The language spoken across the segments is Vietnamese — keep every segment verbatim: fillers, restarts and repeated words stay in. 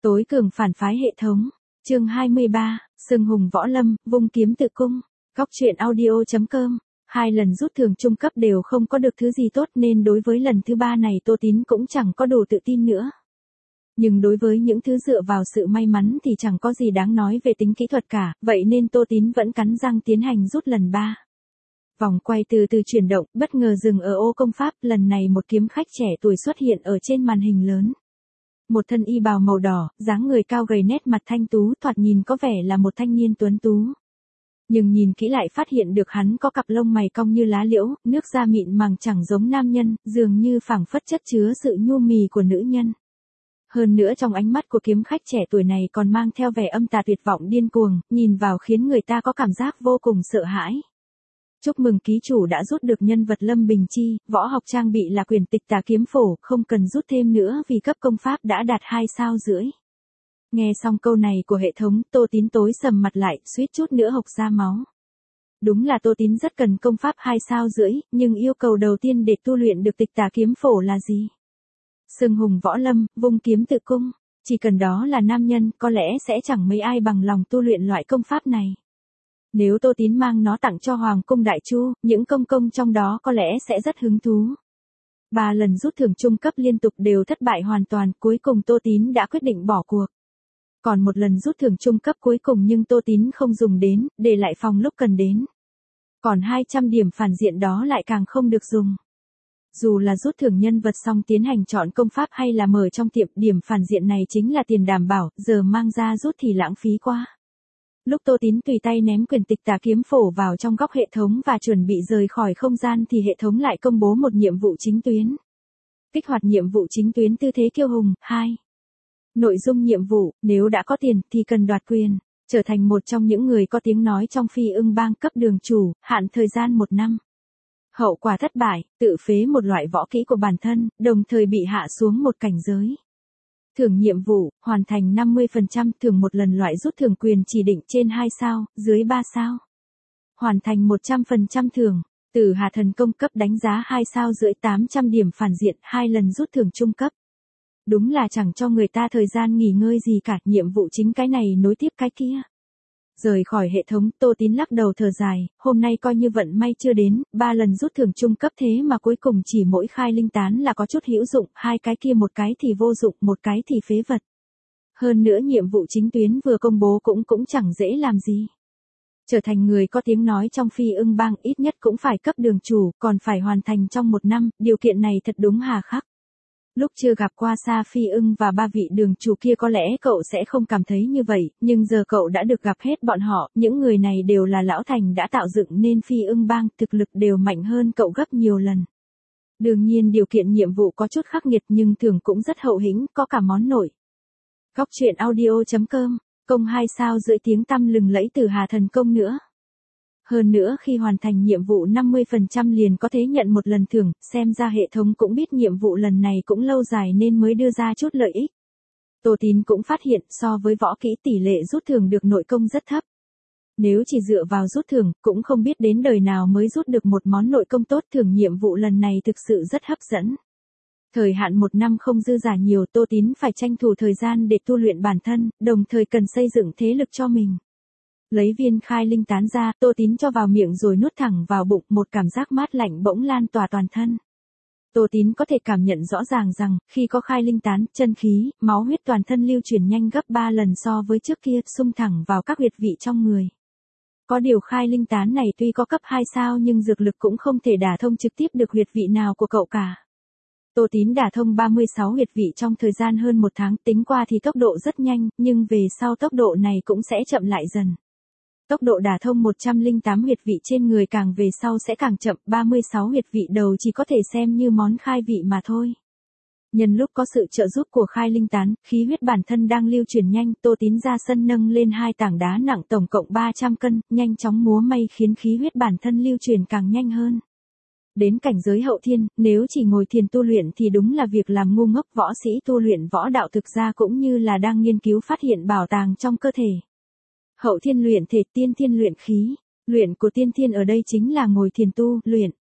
Tối cường phản phái hệ thống. Chương hai mươi ba, Sừng Hùng Võ Lâm, vung kiếm tự cung. Góc truyện audio chấm com. Hai lần rút thưởng trung cấp đều không có được thứ gì tốt nên đối với lần thứ ba này Tô Tín cũng chẳng có đủ tự tin nữa. Nhưng đối với những thứ dựa vào sự may mắn thì chẳng có gì đáng nói về tính kỹ thuật cả, vậy nên Tô Tín vẫn cắn răng tiến hành rút lần ba. Vòng quay từ từ chuyển động, bất ngờ dừng ở ô công pháp, lần này một kiếm khách trẻ tuổi xuất hiện ở trên màn hình lớn. Một thân y bào màu đỏ, dáng người cao gầy, nét mặt thanh tú, thoạt nhìn có vẻ là một thanh niên tuấn tú. Nhưng nhìn kỹ lại phát hiện được hắn có cặp lông mày cong như lá liễu, nước da mịn màng chẳng giống nam nhân, dường như phảng phất chất chứa sự nhu mì của nữ nhân. Hơn nữa trong ánh mắt của kiếm khách trẻ tuổi này còn mang theo vẻ âm tà tuyệt vọng điên cuồng, nhìn vào khiến người ta có cảm giác vô cùng sợ hãi. Chúc mừng ký chủ đã rút được nhân vật Lâm Bình Chi, võ học trang bị là Quyền Tịch Tà Kiếm Phổ, không cần rút thêm nữa vì cấp công pháp đã đạt hai sao rưỡi. Nghe xong câu này của hệ thống, Tô Tín tối sầm mặt lại, suýt chút nữa hộc ra máu. Đúng là Tô Tín rất cần công pháp hai sao rưỡi, nhưng yêu cầu đầu tiên để tu luyện được Tịch Tà Kiếm Phổ là gì? Sừng Hùng Võ Lâm, vung kiếm tự cung, chỉ cần đó là nam nhân, có lẽ sẽ chẳng mấy ai bằng lòng tu luyện loại công pháp này. Nếu Tô Tín mang nó tặng cho Hoàng cung Đại Chu, những công công trong đó có lẽ sẽ rất hứng thú. Ba lần rút thưởng trung cấp liên tục đều thất bại hoàn toàn, cuối cùng Tô Tín đã quyết định bỏ cuộc. Còn một lần rút thưởng trung cấp cuối cùng nhưng Tô Tín không dùng đến, để lại phòng lúc cần đến. Còn hai trăm điểm phản diện đó lại càng không được dùng. Dù là rút thưởng nhân vật xong tiến hành chọn công pháp hay là mở trong tiệm, điểm phản diện này chính là tiền đảm bảo, giờ mang ra rút thì lãng phí quá. Lúc Tô Tín tùy tay ném Quyền Tịch Tà Kiếm Phổ vào trong góc hệ thống và chuẩn bị rời khỏi không gian thì hệ thống lại công bố một nhiệm vụ chính tuyến. Kích hoạt nhiệm vụ chính tuyến Tư Thế Kiêu Hùng, hai. Nội dung nhiệm vụ, nếu đã có tiền thì cần đoạt quyền, trở thành một trong những người có tiếng nói trong Phi Ưng Bang, cấp đường chủ, hạn thời gian một năm. Hậu quả thất bại, tự phế một loại võ kỹ của bản thân, đồng thời bị hạ xuống một cảnh giới. Thưởng nhiệm vụ, hoàn thành năm mươi phần trăm, thưởng một lần loại rút thưởng quyền chỉ định trên hai sao, dưới ba sao. Hoàn thành một trăm phần trăm thưởng, từ Hà Thần Công cấp đánh giá hai sao rưỡi, tám trăm điểm phản diện, hai lần rút thưởng trung cấp. Đúng là chẳng cho người ta thời gian nghỉ ngơi gì cả, nhiệm vụ chính cái này nối tiếp cái kia. Rời khỏi hệ thống, Tô Tín lắc đầu thở dài, hôm nay coi như vận may chưa đến, ba lần rút thưởng trung cấp thế mà cuối cùng chỉ mỗi khai linh tán là có chút hữu dụng, hai cái kia một cái thì vô dụng, một cái thì phế vật. Hơn nữa nhiệm vụ chính tuyến vừa công bố cũng cũng chẳng dễ làm gì. Trở thành người có tiếng nói trong Phi Ưng Bang ít nhất cũng phải cấp đường chủ, còn phải hoàn thành trong một năm, điều kiện này thật đúng hà khắc. Lúc chưa gặp qua Sa Phi Ưng và ba vị đường chủ kia có lẽ cậu sẽ không cảm thấy như vậy, nhưng giờ cậu đã được gặp hết bọn họ, những người này đều là lão thành đã tạo dựng nên Phi Ưng Bang, thực lực đều mạnh hơn cậu gấp nhiều lần. Đương nhiên điều kiện nhiệm vụ có chút khắc nghiệt nhưng thưởng cũng rất hậu hĩnh, có cả món nổi. Góc truyện audio chấm com, công hai sao rưỡi, tiếng tăm lừng lẫy từ Hà Thần Công nữa. Hơn nữa khi hoàn thành nhiệm vụ năm mươi phần trăm liền có thể nhận một lần thưởng, xem ra hệ thống cũng biết nhiệm vụ lần này cũng lâu dài nên mới đưa ra chút lợi ích. Tô Tín cũng phát hiện so với võ kỹ tỷ lệ rút thưởng được nội công rất thấp. Nếu chỉ dựa vào rút thưởng, cũng không biết đến đời nào mới rút được một món nội công tốt, thưởng nhiệm vụ lần này thực sự rất hấp dẫn. Thời hạn một năm không dư giả nhiều, Tô Tín phải tranh thủ thời gian để tu luyện bản thân, đồng thời cần xây dựng thế lực cho mình. Lấy viên khai linh tán ra, Tô Tín cho vào miệng rồi nuốt thẳng vào bụng, một cảm giác mát lạnh bỗng lan tỏa toàn thân. Tô Tín có thể cảm nhận rõ ràng rằng, khi có khai linh tán, chân khí, máu huyết toàn thân lưu chuyển nhanh gấp ba lần so với trước kia, xung thẳng vào các huyệt vị trong người. Có điều khai linh tán này tuy có cấp hai sao nhưng dược lực cũng không thể đả thông trực tiếp được huyệt vị nào của cậu cả. Tô Tín đả thông ba mươi sáu huyệt vị trong thời gian hơn một tháng, tính qua thì tốc độ rất nhanh, nhưng về sau tốc độ này cũng sẽ chậm lại dần. Tốc độ đả thông một trăm lẻ tám huyệt vị trên người càng về sau sẽ càng chậm, ba mươi sáu huyệt vị đầu chỉ có thể xem như món khai vị mà thôi. Nhân lúc có sự trợ giúp của khai linh tán, khí huyết bản thân đang lưu chuyển nhanh, Tô Tín ra sân nâng lên hai tảng đá nặng tổng cộng ba trăm cân, nhanh chóng múa may khiến khí huyết bản thân lưu chuyển càng nhanh hơn. Đến cảnh giới hậu thiên, nếu chỉ ngồi thiền tu luyện thì đúng là việc làm ngu ngốc, võ sĩ tu luyện võ đạo thực ra cũng như là đang nghiên cứu phát hiện bảo tàng trong cơ thể. Hậu thiên luyện thể, tiên thiên luyện khí. Luyện của tiên thiên ở đây chính là ngồi thiền tu, luyện.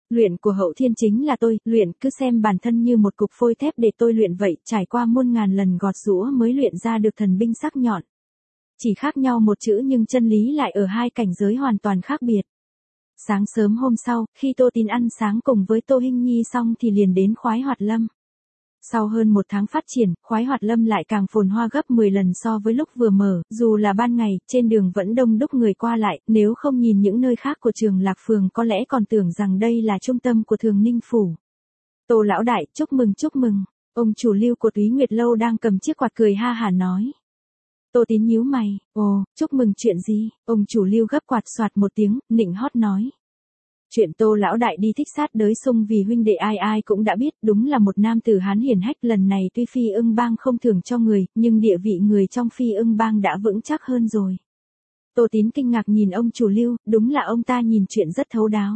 Luyện của Hậu Thiên chính là tôi, luyện cứ xem bản thân như một cục phôi thép để tôi luyện vậy, trải qua muôn ngàn lần gọt giũa mới luyện ra được thần binh sắc nhọn. Chỉ khác nhau một chữ nhưng chân lý lại ở hai cảnh giới hoàn toàn khác biệt. Sáng sớm hôm sau, khi Tô Tín ăn sáng cùng với Tô Hinh Nhi xong thì liền đến Khoái Hoạt Lâm. Sau hơn một tháng phát triển, Khoái Hoạt Lâm lại càng phồn hoa gấp mười lần so với lúc vừa mở, dù là ban ngày, trên đường vẫn đông đúc người qua lại, nếu không nhìn những nơi khác của Trường Lạc Phường có lẽ còn tưởng rằng đây là trung tâm của Thường Ninh Phủ. Tô lão đại, chúc mừng chúc mừng, ông chủ Lưu của Túy Nguyệt Lâu đang cầm chiếc quạt cười ha hả nói. Tô Tín nhíu mày, ồ, chúc mừng chuyện gì, ông chủ Lưu gấp quạt soạt một tiếng, nịnh hót nói. Chuyện Tô lão đại đi thích sát đới sung vì huynh đệ ai ai cũng đã biết, đúng là một nam tử hán hiển hách, lần này tuy Phi Ưng Bang không thưởng cho người, nhưng địa vị người trong Phi Ưng Bang đã vững chắc hơn rồi. Tô Tín kinh ngạc nhìn ông chủ Lưu, đúng là ông ta nhìn chuyện rất thấu đáo.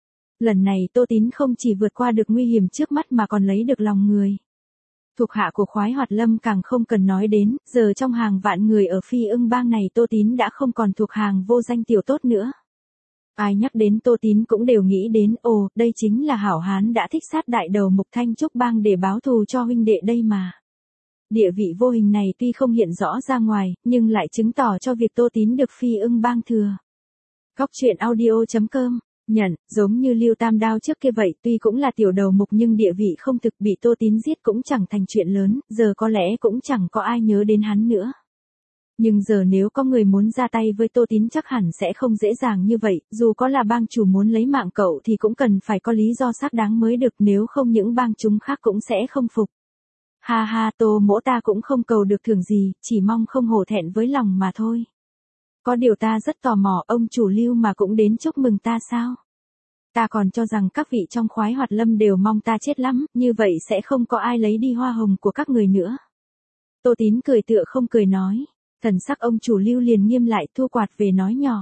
Lần này Tô Tín không chỉ vượt qua được nguy hiểm trước mắt mà còn lấy được lòng người. Thuộc hạ của Khoái Hoạt Lâm càng không cần nói đến, giờ trong hàng vạn người ở Phi Ưng Bang này Tô Tín đã không còn thuộc hàng vô danh tiểu tốt nữa. Ai nhắc đến Tô Tín cũng đều nghĩ đến, ồ, đây chính là hảo hán đã thích sát đại đầu Mục Thanh Trúc Bang để báo thù cho huynh đệ đây mà. Địa vị vô hình này tuy không hiện rõ ra ngoài, nhưng lại chứng tỏ cho việc Tô Tín được Phi Ưng Bang thừa. Góc truyện audio chấm com, nhận, giống như Lưu Tam Đao trước kia vậy, tuy cũng là tiểu đầu mục nhưng địa vị không thực, bị Tô Tín giết cũng chẳng thành chuyện lớn, giờ có lẽ cũng chẳng có ai nhớ đến hắn nữa. Nhưng giờ nếu có người muốn ra tay với Tô Tín chắc hẳn sẽ không dễ dàng như vậy, dù có là bang chủ muốn lấy mạng cậu thì cũng cần phải có lý do xác đáng mới được, nếu không những bang chúng khác cũng sẽ không phục. Ha ha, Tô mỗ ta cũng không cầu được thưởng gì, chỉ mong không hổ thẹn với lòng mà thôi. Có điều ta rất tò mò, ông chủ Lưu mà cũng đến chúc mừng ta sao? Ta còn cho rằng các vị trong Khoái Hoạt Lâm đều mong ta chết lắm, như vậy sẽ không có ai lấy đi hoa hồng của các người nữa. Tô Tín cười tựa không cười nói. Thần sắc ông chủ Lưu liền nghiêm lại, thua quạt về nói nhỏ.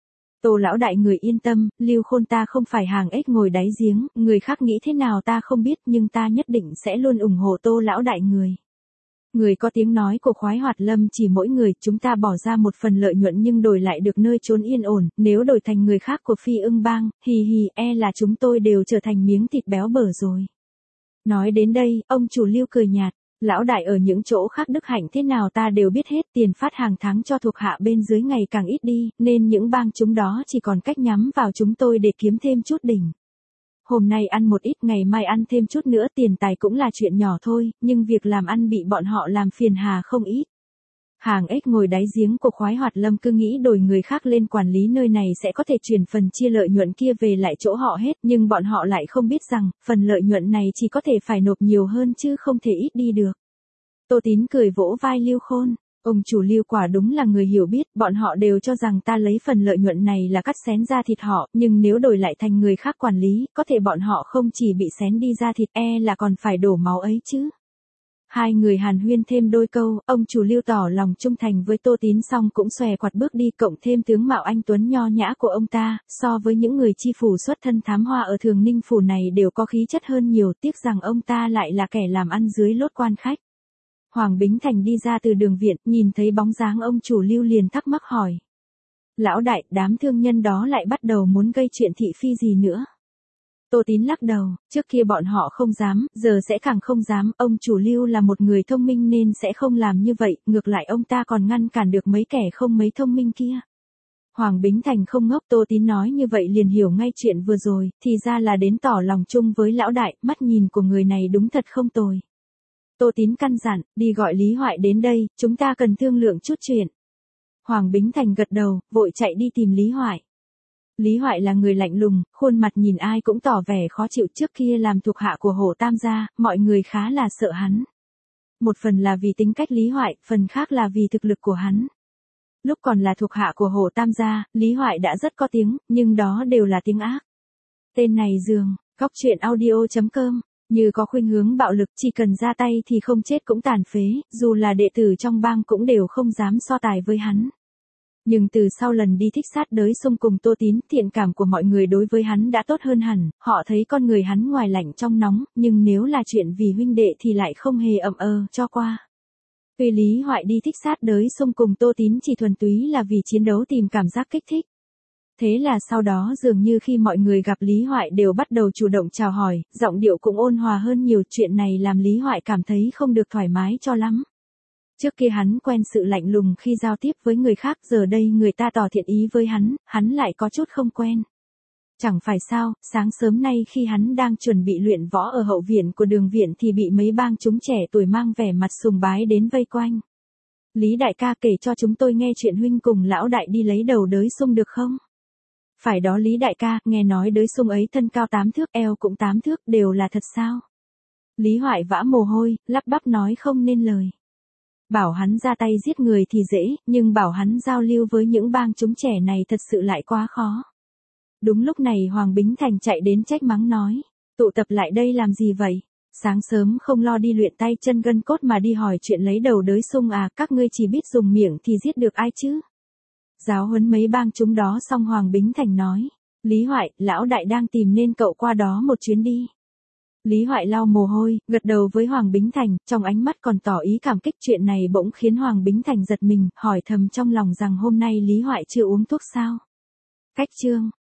Tô lão đại người yên tâm, Lưu Khôn ta không phải hàng ếch ngồi đáy giếng, người khác nghĩ thế nào ta không biết nhưng ta nhất định sẽ luôn ủng hộ Tô lão đại người. Người có tiếng nói của Khoái Hoạt Lâm chỉ mỗi người, chúng ta bỏ ra một phần lợi nhuận nhưng đổi lại được nơi trốn yên ổn, nếu đổi thành người khác của Phi Ưng Bang, hì hì, e là chúng tôi đều trở thành miếng thịt béo bở rồi. Nói đến đây, ông chủ Lưu cười nhạt. Lão đại ở những chỗ khác đức hạnh thế nào ta đều biết hết, tiền phát hàng tháng cho thuộc hạ bên dưới ngày càng ít đi, nên những bang chúng đó chỉ còn cách nhắm vào chúng tôi để kiếm thêm chút đỉnh. Hôm nay ăn một ít, ngày mai ăn thêm chút nữa, tiền tài cũng là chuyện nhỏ thôi, nhưng việc làm ăn bị bọn họ làm phiền hà không ít. Hàng ếch ngồi đáy giếng của Khoái Hoạt Lâm cứ nghĩ đổi người khác lên quản lý nơi này sẽ có thể chuyển phần chia lợi nhuận kia về lại chỗ họ hết, nhưng bọn họ lại không biết rằng, phần lợi nhuận này chỉ có thể phải nộp nhiều hơn chứ không thể ít đi được. Tô Tín cười vỗ vai Lưu Khôn, ông chủ Lưu quả đúng là người hiểu biết, bọn họ đều cho rằng ta lấy phần lợi nhuận này là cắt xén da thịt họ, nhưng nếu đổi lại thành người khác quản lý, có thể bọn họ không chỉ bị xén đi da thịt, e là còn phải đổ máu ấy chứ. Hai người hàn huyên thêm đôi câu, ông chủ Lưu tỏ lòng trung thành với Tô Tín xong cũng xòe quạt bước đi, cộng thêm tướng mạo anh tuấn nho nhã của ông ta, so với những người chi phủ xuất thân thám hoa ở Thường Ninh Phủ này đều có khí chất hơn nhiều, tiếc rằng ông ta lại là kẻ làm ăn dưới lốt quan khách. Hoàng Bính Thành đi ra từ đường viện, nhìn thấy bóng dáng ông chủ Lưu liền thắc mắc hỏi. Lão đại, đám thương nhân đó lại bắt đầu muốn gây chuyện thị phi gì nữa? Tô Tín lắc đầu, trước kia bọn họ không dám, giờ sẽ càng không dám, ông chủ Lưu là một người thông minh nên sẽ không làm như vậy, ngược lại ông ta còn ngăn cản được mấy kẻ không mấy thông minh kia. Hoàng Bính Thành không ngốc, Tô Tín nói như vậy liền hiểu ngay chuyện vừa rồi, thì ra là đến tỏ lòng chung với lão đại, mắt nhìn của người này đúng thật không tồi. Tô Tín căn dặn, đi gọi Lý Hoại đến đây, chúng ta cần thương lượng chút chuyện. Hoàng Bính Thành gật đầu, vội chạy đi tìm Lý Hoại. Lý Hoại là người lạnh lùng, khuôn mặt nhìn ai cũng tỏ vẻ khó chịu, trước kia làm thuộc hạ của Hổ Tam gia, mọi người khá là sợ hắn. Một phần là vì tính cách Lý Hoại, phần khác là vì thực lực của hắn. Lúc còn là thuộc hạ của Hổ Tam gia, Lý Hoại đã rất có tiếng, nhưng đó đều là tiếng ác. Tên này giường, góc truyện audio chấm com. Như có khuynh hướng bạo lực, chỉ cần ra tay thì không chết cũng tàn phế, dù là đệ tử trong bang cũng đều không dám so tài với hắn. Nhưng từ sau lần đi thích sát đới sung cùng Tô Tín, thiện cảm của mọi người đối với hắn đã tốt hơn hẳn, họ thấy con người hắn ngoài lạnh trong nóng, nhưng nếu là chuyện vì huynh đệ thì lại không hề ậm ờ cho qua. Tuy Lý Hoại đi thích sát đới sung cùng Tô Tín chỉ thuần túy là vì chiến đấu tìm cảm giác kích thích. Thế là sau đó dường như khi mọi người gặp Lý Hoại đều bắt đầu chủ động chào hỏi, giọng điệu cũng ôn hòa hơn nhiều, chuyện này làm Lý Hoại cảm thấy không được thoải mái cho lắm. Trước kia hắn quen sự lạnh lùng khi giao tiếp với người khác, giờ đây người ta tỏ thiện ý với hắn, hắn lại có chút không quen. Chẳng phải sao, sáng sớm nay khi hắn đang chuẩn bị luyện võ ở hậu viện của đường viện thì bị mấy bang chúng trẻ tuổi mang vẻ mặt sùng bái đến vây quanh. Lý đại ca, kể cho chúng tôi nghe chuyện huynh cùng lão đại đi lấy đầu đới sung được không? Phải đó Lý đại ca, nghe nói đới sung ấy thân cao tám thước, eo cũng tám thước, đều là thật sao? Lý Hoại vã mồ hôi, lắp bắp nói không nên lời. Bảo hắn ra tay giết người thì dễ, nhưng bảo hắn giao lưu với những bang chúng trẻ này thật sự lại quá khó. Đúng lúc này Hoàng Bính Thành chạy đến trách mắng nói, tụ tập lại đây làm gì vậy? Sáng sớm không lo đi luyện tay chân gân cốt mà đi hỏi chuyện lấy đầu đới sung à, các ngươi chỉ biết dùng miệng thì giết được ai chứ? Giáo huấn mấy bang chúng đó xong Hoàng Bính Thành nói, Lý Hoại, lão đại đang tìm nên cậu qua đó một chuyến đi. Lý Hoại lau mồ hôi, gật đầu với Hoàng Bính Thành, trong ánh mắt còn tỏ ý cảm kích. Chuyện này bỗng khiến Hoàng Bính Thành giật mình, hỏi thầm trong lòng rằng hôm nay Lý Hoại chưa uống thuốc sao? Cách chương